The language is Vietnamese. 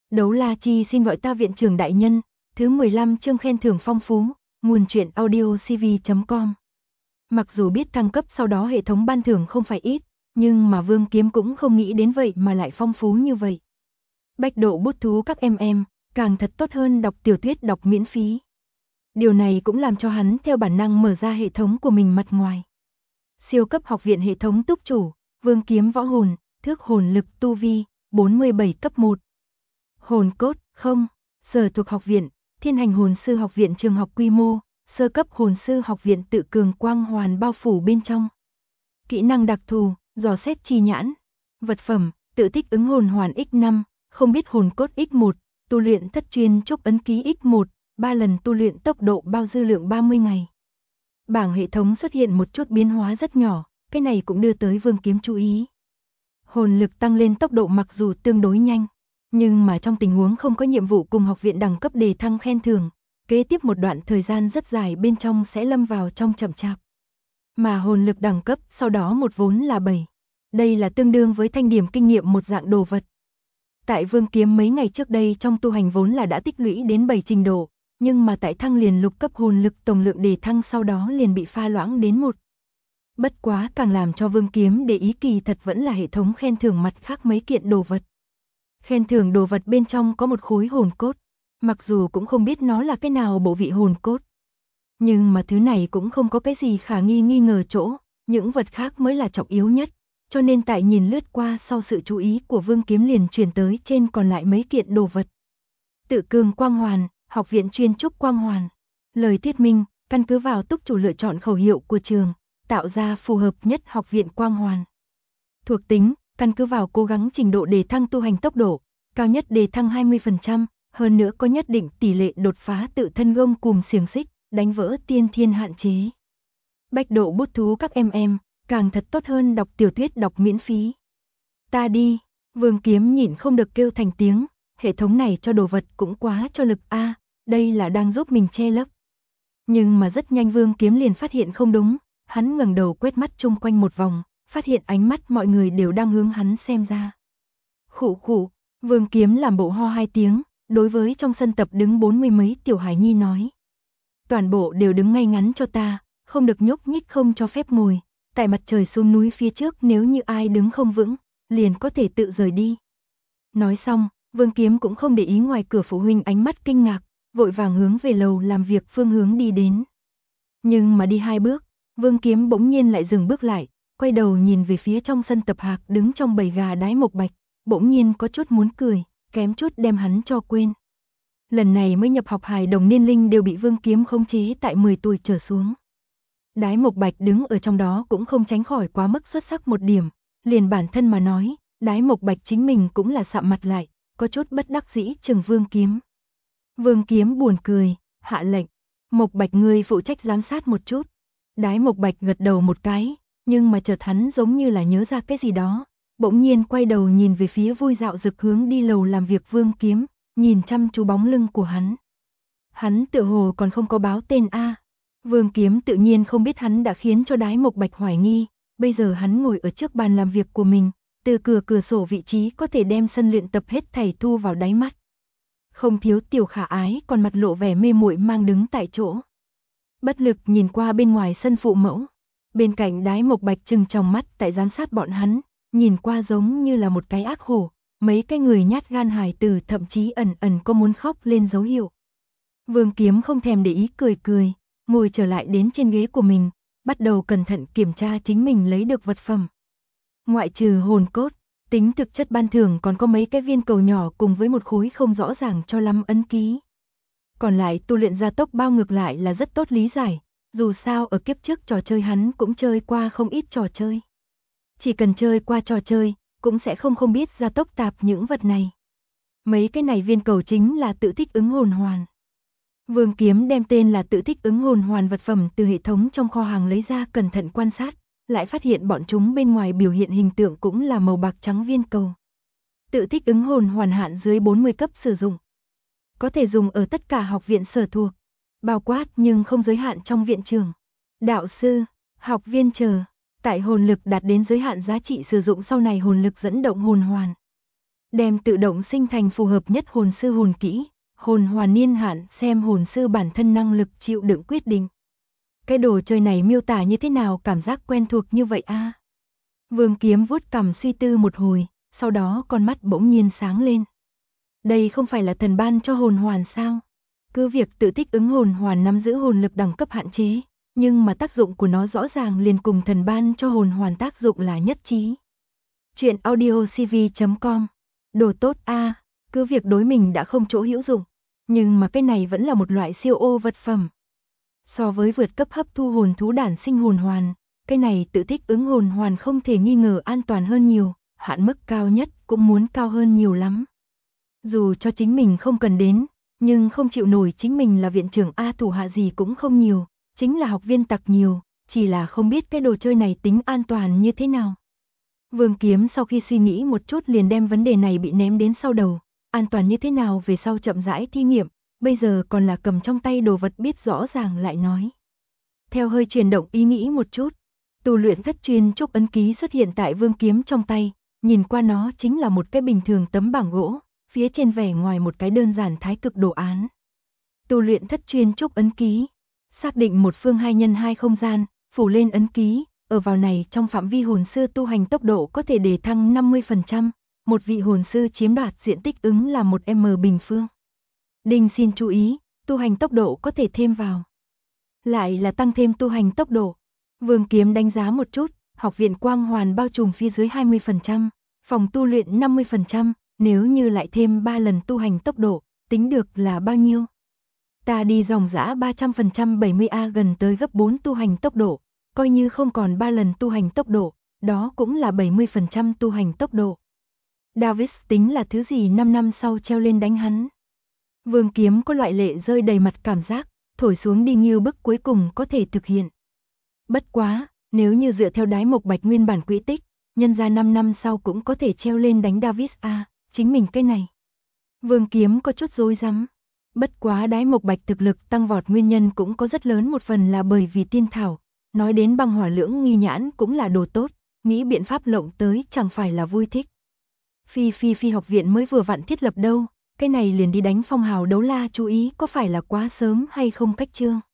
Đấu La Chi xin gọi ta viện trưởng đại nhân, thứ 15 chương khen thưởng phong phú, nguồn truyện audio cv.com. Mặc dù biết thăng cấp sau đó hệ thống ban thưởng không phải ít, nhưng mà Vương Kiếm cũng không nghĩ đến vậy mà lại phong phú như vậy. Bách độ bút thú các em, càng thật tốt hơn đọc tiểu thuyết đọc miễn phí. Điều này cũng làm cho hắn theo bản năng mở ra hệ thống của mình mặt ngoài. Siêu cấp học viện hệ thống túc chủ, Vương Kiếm võ hồn, thước hồn lực tu vi, 47 cấp 1. Hồn cốt, không, sở thuộc học viện, Thiên Hành Hồn Sư học viện trường học quy mô, sơ cấp hồn sư học viện tự cường quang hoàn bao phủ bên trong. Kỹ năng đặc thù, dò xét chi nhãn. Vật phẩm, tự thích ứng hồn hoàn X5, không biết hồn cốt X1, tu luyện thất chuyên trúc ấn ký X1, 3 lần tu luyện tốc độ bao dư lượng 30 ngày. Bảng hệ thống xuất hiện một chút biến hóa rất nhỏ, cái này cũng đưa tới Vương Kiếm chú ý. Hồn lực tăng lên tốc độ mặc dù tương đối nhanh, nhưng mà trong tình huống không có nhiệm vụ cùng học viện đẳng cấp đề thăng khen thưởng, kế tiếp một đoạn thời gian rất dài bên trong sẽ lâm vào trong chậm chạp. Mà hồn lực đẳng cấp sau đó một vốn là 7. Đây là tương đương với thanh điểm kinh nghiệm một dạng đồ vật. Tại Vương Kiếm mấy ngày trước đây trong tu hành vốn là đã tích lũy đến 7 trình độ, nhưng mà tại thăng liền lục cấp hồn lực tổng lượng đề thăng sau đó liền bị pha loãng đến 1. Bất quá càng làm cho Vương Kiếm để ý kỳ thật vẫn là hệ thống khen thưởng mặt khác mấy kiện đồ vật. Khen thưởng đồ vật bên trong có một khối hồn cốt, mặc dù cũng không biết nó là cái nào bộ vị hồn cốt. Nhưng mà thứ này cũng không có cái gì khả nghi ngờ chỗ, những vật khác mới là trọng yếu nhất, cho nên tại nhìn lướt qua sau sự chú ý của Vương Kiếm liền chuyển tới trên còn lại mấy kiện đồ vật. Tự cường quang hoàn, học viện chuyên trúc quang hoàn. Lời thuyết minh, căn cứ vào túc chủ lựa chọn khẩu hiệu của trường, tạo ra phù hợp nhất học viện quang hoàn. Thuộc tính, căn cứ vào cố gắng trình độ đề thăng tu hành tốc độ, cao nhất đề thăng 20%, hơn nữa có nhất định tỷ lệ đột phá tự thân gông cùm xiềng xích, đánh vỡ tiên thiên hạn chế. Bách độ bút thú các em, càng thật tốt hơn đọc tiểu thuyết đọc miễn phí. Ta đi, Vương Kiếm nhịn không được kêu thành tiếng, hệ thống này cho đồ vật cũng quá cho lực a, đây là đang giúp mình che lấp. Nhưng mà rất nhanh Vương Kiếm liền phát hiện không đúng, hắn ngẩng đầu quét mắt chung quanh một vòng, phát hiện ánh mắt mọi người đều đang hướng hắn xem ra. Khụ khụ, Vương Kiếm làm bộ ho 2 tiếng, đối với trong sân tập đứng 40 mấy tiểu hải nhi nói. Toàn bộ đều đứng ngay ngắn cho ta, không được nhúc nhích không cho phép ngồi, tại mặt trời xuống núi phía trước nếu như ai đứng không vững, liền có thể tự rời đi. Nói xong, Vương Kiếm cũng không để ý ngoài cửa phụ huynh ánh mắt kinh ngạc, vội vàng hướng về lầu làm việc phương hướng đi đến. Nhưng mà đi 2 bước, Vương Kiếm bỗng nhiên lại dừng bước lại, quay đầu nhìn về phía trong sân tập hạc đứng trong bầy gà Đái Mộc Bạch, bỗng nhiên có chút muốn cười, kém chút đem hắn cho quên. Lần này mới nhập học hài đồng niên linh đều bị Vương Kiếm khống chế tại 10 tuổi trở xuống. Đái Mộc Bạch đứng ở trong đó cũng không tránh khỏi quá mức xuất sắc một điểm, liền bản thân mà nói, Đái Mộc Bạch chính mình cũng là sạm mặt lại, có chút bất đắc dĩ chừng Vương Kiếm. Vương Kiếm buồn cười, hạ lệnh, Mộc Bạch ngươi phụ trách giám sát một chút. Đái Mộc Bạch gật đầu một cái, nhưng mà chợt hắn giống như là nhớ ra cái gì đó, bỗng nhiên quay đầu nhìn về phía vui dạo dực hướng đi lầu làm việc Vương Kiếm, nhìn chăm chú bóng lưng của hắn. Hắn tựa hồ còn không có báo tên a. Vương Kiếm tự nhiên không biết hắn đã khiến cho Đái Mộc Bạch hoài nghi, bây giờ hắn ngồi ở trước bàn làm việc của mình, từ cửa sổ vị trí có thể đem sân luyện tập hết thảy thu vào đáy mắt. Không thiếu tiểu khả ái còn mặt lộ vẻ mê muội mang đứng tại chỗ. Bất lực nhìn qua bên ngoài sân phụ mẫu, bên cạnh Đái Mộc Bạch trừng trong mắt tại giám sát bọn hắn, nhìn qua giống như là một cái ác hổ, mấy cái người nhát gan hài tử thậm chí ẩn ẩn có muốn khóc lên dấu hiệu. Vương Kiếm không thèm để ý cười, ngồi trở lại đến trên ghế của mình, bắt đầu cẩn thận kiểm tra chính mình lấy được vật phẩm. Ngoại trừ hồn cốt, tính thực chất ban thưởng còn có mấy cái viên cầu nhỏ cùng với một khối không rõ ràng cho lắm ấn ký. Còn lại tu luyện gia tốc bao ngược lại là rất tốt lý giải, dù sao ở kiếp trước trò chơi hắn cũng chơi qua không ít trò chơi. Chỉ cần chơi qua trò chơi, cũng sẽ không biết gia tốc tạp những vật này. Mấy cái này viên cầu chính là tự thích ứng hồn hoàn. Vương Kiếm đem tên là tự thích ứng hồn hoàn vật phẩm từ hệ thống trong kho hàng lấy ra cẩn thận quan sát, lại phát hiện bọn chúng bên ngoài biểu hiện hình tượng cũng là màu bạc trắng viên cầu. Tự thích ứng hồn hoàn hạn dưới 40 cấp sử dụng. Có thể dùng ở tất cả học viện sở thuộc, bao quát nhưng không giới hạn trong viện trường, đạo sư, học viên chờ. Tại hồn lực đạt đến giới hạn giá trị sử dụng sau này hồn lực dẫn động hồn hoàn. đem tự động sinh thành phù hợp nhất hồn sư hồn kỹ, hồn hoàn niên hạn xem hồn sư bản thân năng lực chịu đựng quyết định. Cái đồ chơi này miêu tả như thế nào cảm giác quen thuộc như vậy a? Vương Kiếm vuốt cằm suy tư một hồi, sau đó con mắt bỗng nhiên sáng lên. Đây không phải là thần ban cho hồn hoàn sao? Cứ việc tự thích ứng hồn hoàn nắm giữ hồn lực đẳng cấp hạn chế, nhưng mà tác dụng của nó rõ ràng liền cùng thần ban cho hồn hoàn tác dụng là nhất trí. Chuyện audiocv.com. Đồ tốt a, cứ việc đối mình đã không chỗ hữu dụng, nhưng mà cái này vẫn là một loại siêu ô vật phẩm. So với vượt cấp hấp thu hồn thú đản sinh hồn hoàn, cái này tự thích ứng hồn hoàn không thể nghi ngờ an toàn hơn nhiều, hạn mức cao nhất cũng muốn cao hơn nhiều lắm. Dù cho chính mình không cần đến, nhưng không chịu nổi chính mình là viện trưởng A thủ hạ gì cũng không nhiều, chính là học viên tặc nhiều, chỉ là không biết cái đồ chơi này tính an toàn như thế nào. Vương Kiếm sau khi suy nghĩ một chút liền đem vấn đề này bị ném đến sau đầu, an toàn như thế nào về sau chậm rãi thí nghiệm, bây giờ còn là cầm trong tay đồ vật biết rõ ràng lại nói. Theo hơi chuyển động ý nghĩ một chút, tu luyện thất chuyên trúc ấn ký xuất hiện tại Vương Kiếm trong tay, nhìn qua nó chính là một cái bình thường tấm bảng gỗ, phía trên vẻ ngoài một cái đơn giản thái cực đồ án. Tu luyện thất chuyên trúc ấn ký, xác định một phương 2x2 không gian, phủ lên ấn ký, ở vào này trong phạm vi hồn sư tu hành tốc độ có thể đề thăng 50%, một vị hồn sư chiếm đoạt diện tích ứng là 1m bình phương. Đinh xin chú ý, tu hành tốc độ có thể thêm vào. Lại là tăng thêm tu hành tốc độ. Vương Kiếm đánh giá một chút, học viện quang hoàn bao trùm phía dưới 20%, phòng tu luyện 50%, nếu như lại thêm 3 lần tu hành tốc độ, tính được là bao nhiêu? Ta đi dòng dã 300% 70A gần tới gấp 4 tu hành tốc độ, coi như không còn 3 lần tu hành tốc độ, đó cũng là 70% tu hành tốc độ. Davis tính là thứ gì 5 năm sau treo lên đánh hắn? Vương Kiếm có loại lệ rơi đầy mặt cảm giác, thổi xuống đi như bức cuối cùng có thể thực hiện. Bất quá, nếu như dựa theo đái mộc bạch nguyên bản quỹ tích, nhân ra 5 năm sau cũng có thể treo lên đánh Davis a, chính mình cái này. Vương Kiếm có chút rối rắm. Bất quá đái mộc bạch thực lực tăng vọt nguyên nhân cũng có rất lớn một phần là bởi vì tiên thảo, nói đến băng hỏa lưỡng nghi nhãn cũng là đồ tốt, nghĩ biện pháp lộng tới chẳng phải là vui thích. Phi học viện mới vừa vặn thiết lập đâu, cái này liền đi đánh phong hào đấu la chú ý có phải là quá sớm hay không cách chương.